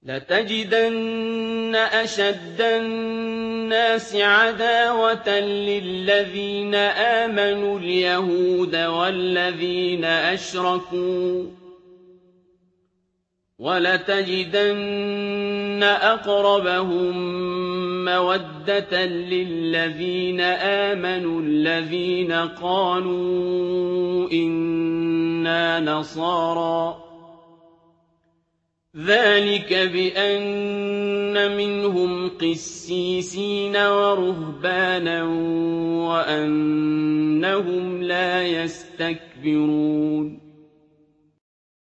لَتَجِدَنَّ أَشَدَّ النَّاسِ عَدَاوَةً لِّلَّذِينَ آمَنُوا الْيَهُودَ وَالَّذِينَ أَشْرَكُوا ۖ وَلَتَجِدَنَّ أَقْرَبَهُم مَّوَدَّةً لِّلَّذِينَ آمَنُوا الَّذِينَ قَالُوا إِنَّا نَصَارَىٰ ۚ ذَٰلِكَ بِأَنَّ مِنْهُمْ قِسِّيسِينَ وَرُهْبَانًا وَأَنَّهُمْ لَا يَسْتَكْبِرُونَ